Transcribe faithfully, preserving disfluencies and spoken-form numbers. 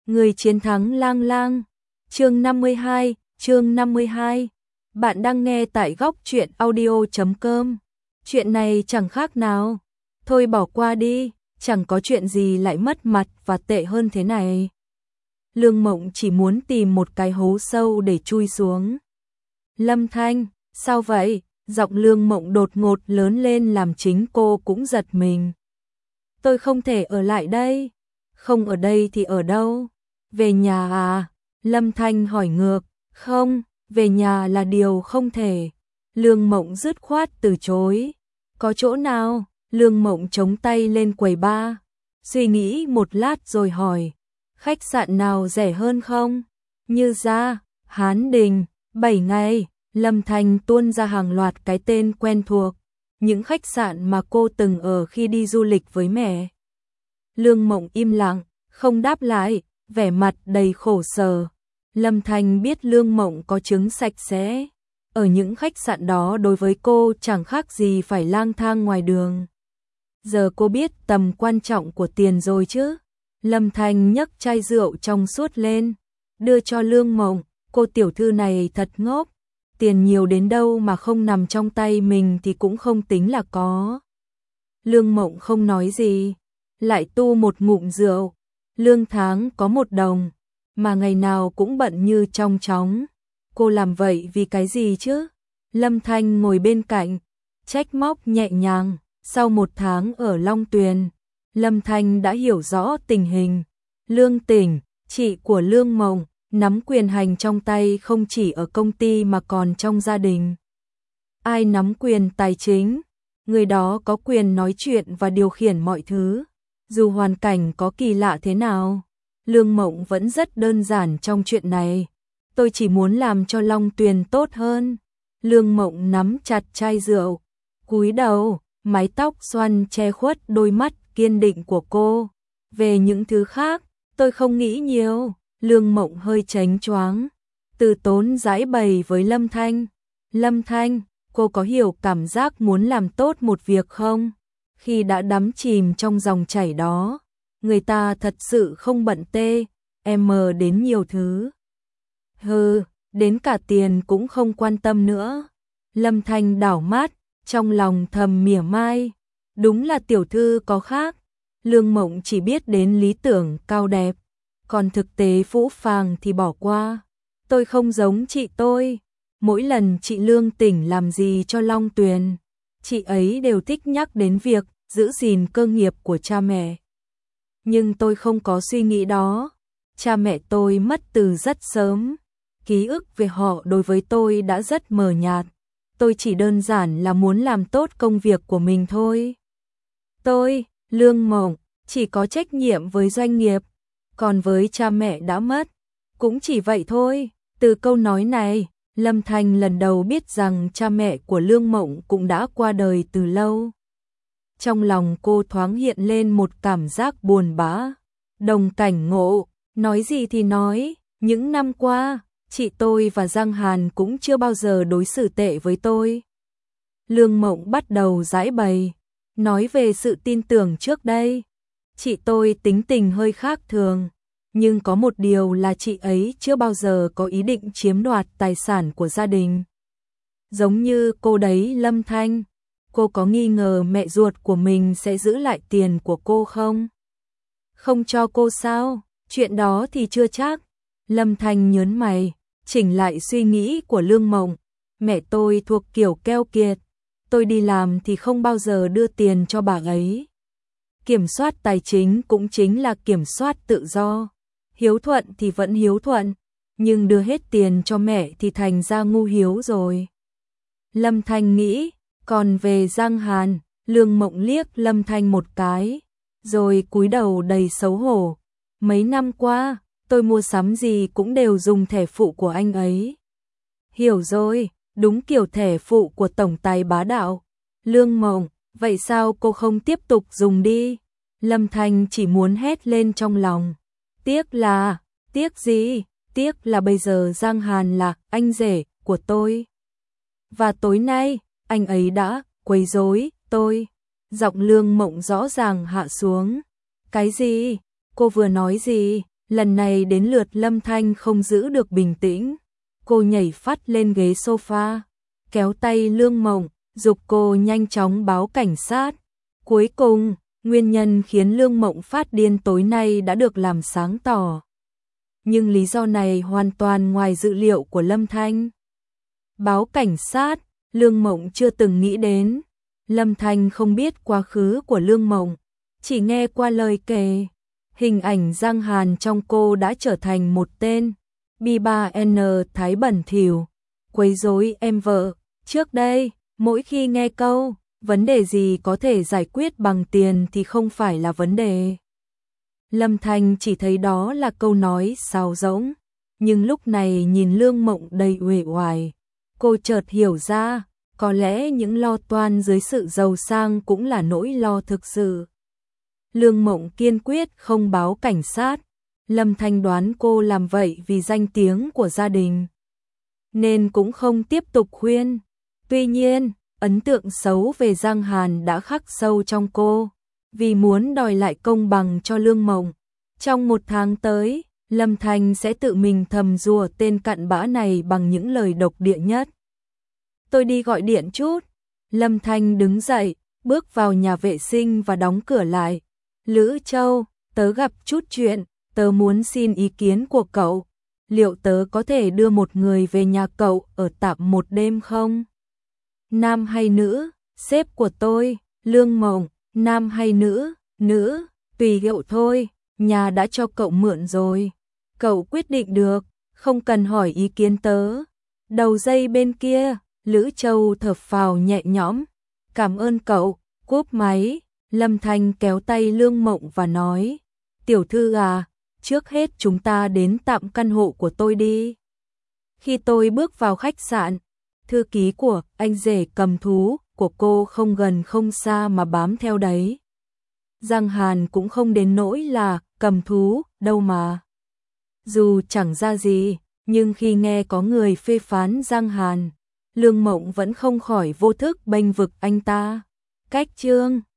Người chiến thắng lang lang. Chương năm mươi hai, chương năm mươi hai. Bạn đang nghe tại góc truyện audio chấm com. Chuyện này chẳng khác nào. Thôi bỏ qua đi, chẳng có chuyện gì lại mất mặt và tệ hơn thế này. Lương Mộng chỉ muốn tìm một cái hố sâu để chui xuống. Lâm Thanh, sao vậy? Giọng Lương Mộng đột ngột lớn lên làm chính cô cũng giật mình. Tôi không thể ở lại đây. Không ở đây thì ở đâu? Về nhà à? Lâm Thanh hỏi ngược. Không, về nhà là điều không thể. Lương Mộng dứt khoát từ chối. Có chỗ nào? Lương Mộng chống tay lên quầy bar. Suy nghĩ một lát rồi hỏi. Khách sạn nào rẻ hơn không? Như ra, Hán Đình, bảy ngày. Lâm Thanh tuôn ra hàng loạt cái tên quen thuộc. Những khách sạn mà cô từng ở khi đi du lịch với mẹ. Lương Mộng im lặng, không đáp lại, vẻ mặt đầy khổ sở. Lâm Thanh biết Lương Mộng có chứng sạch sẽ. Ở những khách sạn đó đối với cô chẳng khác gì phải lang thang ngoài đường. Giờ cô biết tầm quan trọng của tiền rồi chứ. Lâm Thanh nhấc chai rượu trong suốt lên, đưa cho Lương Mộng. Cô tiểu thư này thật ngốc. Tiền nhiều đến đâu mà không nằm trong tay mình thì cũng không tính là có. Lương Mộng không nói gì, lại tu một ngụm rượu. Lương tháng có một đồng, mà ngày nào cũng bận như trong chóng. Cô làm vậy vì cái gì chứ? Lâm Thanh ngồi bên cạnh, trách móc nhẹ nhàng. Sau một tháng ở Long Tuyền, Lâm Thanh đã hiểu rõ tình hình. Lương Tỉnh, chị của Lương Mộng, nắm quyền hành trong tay không chỉ ở công ty mà còn trong gia đình. Ai nắm quyền tài chính, người đó có quyền nói chuyện và điều khiển mọi thứ. Dù hoàn cảnh có kỳ lạ thế nào, Lương Mộng vẫn rất đơn giản trong chuyện này. Tôi chỉ muốn làm cho Long Tuyền tốt hơn. Lương Mộng nắm chặt chai rượu, cúi đầu, mái tóc xoăn che khuất đôi mắt kiên định của cô. Về những thứ khác, tôi không nghĩ nhiều. Lương Mộng hơi chánh choáng, từ tốn giải bày với Lâm Thanh. Lâm Thanh, cô có hiểu cảm giác muốn làm tốt một việc không? Khi đã đắm chìm trong dòng chảy đó, người ta thật sự không bận tê, em đến nhiều thứ. Hừ, đến cả tiền cũng không quan tâm nữa. Lâm Thanh đảo mắt, trong lòng thầm mỉa mai. Đúng là tiểu thư có khác. Lương Mộng chỉ biết đến lý tưởng cao đẹp, còn thực tế phũ phàng thì bỏ qua. Tôi không giống chị tôi. Mỗi lần chị Lương Tỉnh làm gì cho Long Tuyền, chị ấy đều thích nhắc đến việc giữ gìn cơ nghiệp của cha mẹ. Nhưng tôi không có suy nghĩ đó. Cha mẹ tôi mất từ rất sớm. Ký ức về họ đối với tôi đã rất mờ nhạt. Tôi chỉ đơn giản là muốn làm tốt công việc của mình thôi. Tôi, Lương Mộng, chỉ có trách nhiệm với doanh nghiệp. Còn với cha mẹ đã mất, cũng chỉ vậy thôi. Từ câu nói này, Lâm Thanh lần đầu biết rằng cha mẹ của Lương Mộng cũng đã qua đời từ lâu. Trong lòng cô thoáng hiện lên một cảm giác buồn bã. Đồng cảnh ngộ, nói gì thì nói, những năm qua, chị tôi và Giang Hàn cũng chưa bao giờ đối xử tệ với tôi. Lương Mộng bắt đầu giải bày, nói về sự tin tưởng trước đây. Chị tôi tính tình hơi khác thường, nhưng có một điều là chị ấy chưa bao giờ có ý định chiếm đoạt tài sản của gia đình. Giống như cô đấy Lâm Thanh, cô có nghi ngờ mẹ ruột của mình sẽ giữ lại tiền của cô không? Không cho cô sao? Chuyện đó thì chưa chắc. Lâm Thanh nhớn mày, chỉnh lại suy nghĩ của Lương Mộng. Mẹ tôi thuộc kiểu keo kiệt, tôi đi làm thì không bao giờ đưa tiền cho bà ấy. Kiểm soát tài chính cũng chính là kiểm soát tự do. Hiếu thuận thì vẫn hiếu thuận, nhưng đưa hết tiền cho mẹ thì thành ra ngu hiếu rồi. Lâm Thanh nghĩ, còn về Giang Hàn, Lương Mộng liếc Lâm Thanh một cái, rồi cúi đầu đầy xấu hổ. Mấy năm qua, tôi mua sắm gì cũng đều dùng thẻ phụ của anh ấy. Hiểu rồi, đúng kiểu thẻ phụ của tổng tài bá đạo. Lương Mộng, vậy sao cô không tiếp tục dùng đi? Lâm Thanh chỉ muốn hét lên trong lòng. Tiếc là, tiếc gì? Tiếc là bây giờ Giang Hàn là anh rể của tôi. Và tối nay, anh ấy đã quấy rối tôi. Giọng Lương Mộng rõ ràng hạ xuống. Cái gì? Cô vừa nói gì? Lần này đến lượt Lâm Thanh không giữ được bình tĩnh. Cô nhảy phát lên ghế sofa, kéo tay Lương Mộng, giục cô nhanh chóng báo cảnh sát. Cuối cùng, nguyên nhân khiến Lương Mộng phát điên tối nay đã được làm sáng tỏ. Nhưng lý do này hoàn toàn ngoài dự liệu của Lâm Thanh. Báo cảnh sát, Lương Mộng chưa từng nghĩ đến. Lâm Thanh không biết quá khứ của Lương Mộng, chỉ nghe qua lời kể. Hình ảnh Giang Hàn trong cô đã trở thành một tên B ba N thái bẩn thỉu, quấy rối em vợ. Trước đây, mỗi khi nghe câu vấn đề gì có thể giải quyết bằng tiền thì không phải là vấn đề. Lâm Thanh chỉ thấy đó là câu nói sáo rỗng, nhưng lúc này nhìn Lương Mộng đầy uể oải, cô chợt hiểu ra, có lẽ những lo toan dưới sự giàu sang cũng là nỗi lo thực sự. Lương Mộng kiên quyết không báo cảnh sát. Lâm Thanh đoán cô làm vậy vì danh tiếng của gia đình, nên cũng không tiếp tục khuyên. Tuy nhiên, ấn tượng xấu về Giang Hàn đã khắc sâu trong cô. Vì muốn đòi lại công bằng cho Lương Mộng, trong một tháng tới, Lâm Thanh sẽ tự mình thầm rủa tên cặn bã này bằng những lời độc địa nhất. Tôi đi gọi điện chút. Lâm Thanh đứng dậy, bước vào nhà vệ sinh và đóng cửa lại. Lữ Châu, tớ gặp chút chuyện, tớ muốn xin ý kiến của cậu. Liệu tớ có thể đưa một người về nhà cậu ở tạm một đêm không? Nam hay nữ? Sếp của tôi, Lương Mộng. Nam hay nữ? Nữ, tùy cậu thôi, nhà đã cho cậu mượn rồi. Cậu quyết định được, không cần hỏi ý kiến tớ. Đầu dây bên kia, Lữ Châu thở phào nhẹ nhõm. Cảm ơn cậu, cúp máy. Lâm Thanh kéo tay Lương Mộng và nói, tiểu thư à, trước hết chúng ta đến tạm căn hộ của tôi đi. Khi tôi bước vào khách sạn, thư ký của anh rể cầm thú của cô không gần không xa mà bám theo đấy. Giang Hàn cũng không đến nỗi là cầm thú đâu mà. Dù chẳng ra gì, nhưng khi nghe có người phê phán Giang Hàn, Lương Mộng vẫn không khỏi vô thức bênh vực anh ta. Cách chương